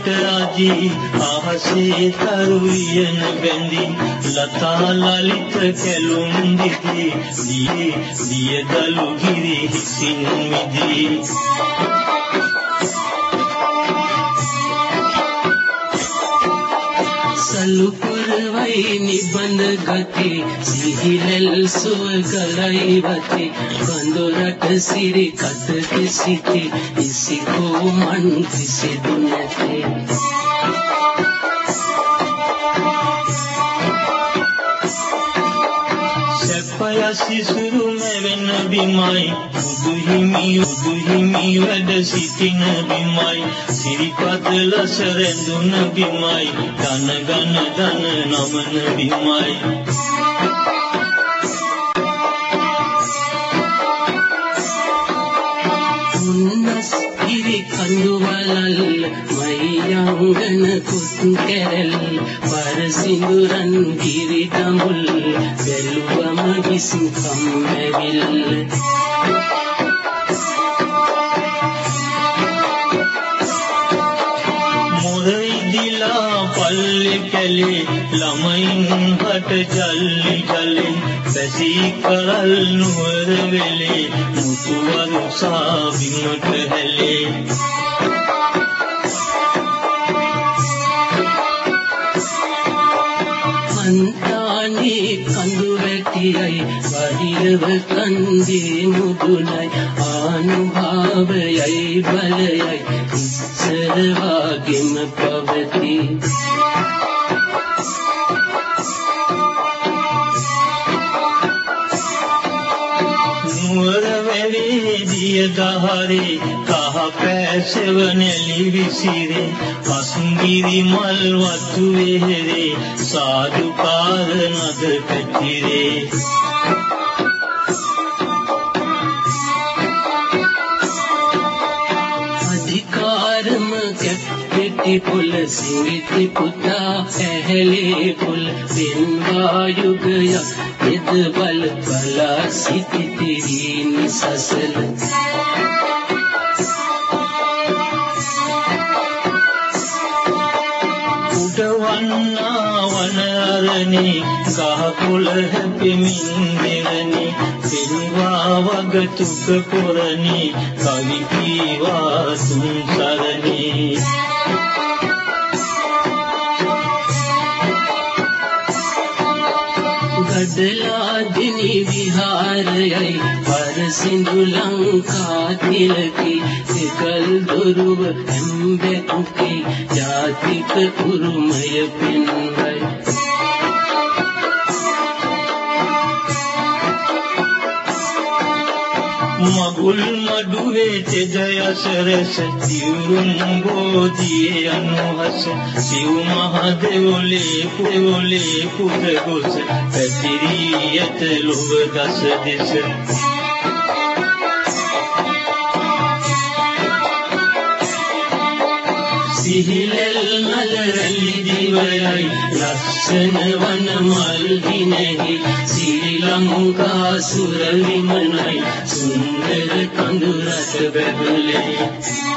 මට අදී ආහසේ තරුයන බැඳි ලතා ලලිත කැලුම් දිදී දියදලු ගිරි හිසින් මිදී සලුපුරවයි නිබඳ ගති සිහිලල් සුවගලයි වති කඳුරට සිරි කත කිසිති ඉසිකෝ මන් කිසිදු නැතේ සැපය සිසුරු මෙවෙන බිමයි උදුහිමි වැඩ සිටින බිමයි සිරිපද ලස රැඳුන බිමයි ධන නමන බිමයි උන්නස් ඉරි කඳුවලල් මයංගන කුත් කැරල් පර සිඳුරන් ගිරි දමුල් බැලුවම විසු කම්මැවිල් පල්ලි කැලේ ළමයින් හට ජල්ලි ජලෙන් බැසී කරල් නුවර වෙලේ මුතුවරු සාවිමට හැලේ අන්තානේ කඳු වැටියයි බහිරව කන්දේ මුදුනයි ආනුභාවයයි බලයයි ඉස්සර වාගෙම පවති නුවර වැලේ දියදහරේ කහ පැසව නැලි විසිරේ පසුගිරි මල් වතු වෙහෙරේ සාදුකාර නද පැතිරේ අධිකාරම කැප්පෙටි පොළ සිවිති පුතා ඇහැලේ පොළ පෙන්වා යුගයක් එද බල බලා සිටිති නිසසල උඩවන්නා වන අරණේ ගහ කොළ හැපෙමින් දෙරණේ පෙන්වා වග තුක කොරණේ කවි කීවා තුන් සරණේ ගඩලා දිනි විහාරයයි පර සිඳු ලංකා තිලකි එකල් දොරුව ඇම්බැකුකි ජාතික උරුමය පෙන්වයි මගුල් මඩුවේ තෙජයස රැස දිවුරුම් බෝධියේ අනුහස සිව් මහ දෙවොලේ පුද ගොස පැතිරී ඇත ලොව දස දෙස සිහිලල් මල රැලි දිවයයි ලස්සන වන මල් දිනෙහි ශ්‍රී ලංකා සුර විමනයි සුන්දර කඳුරට බැබලේ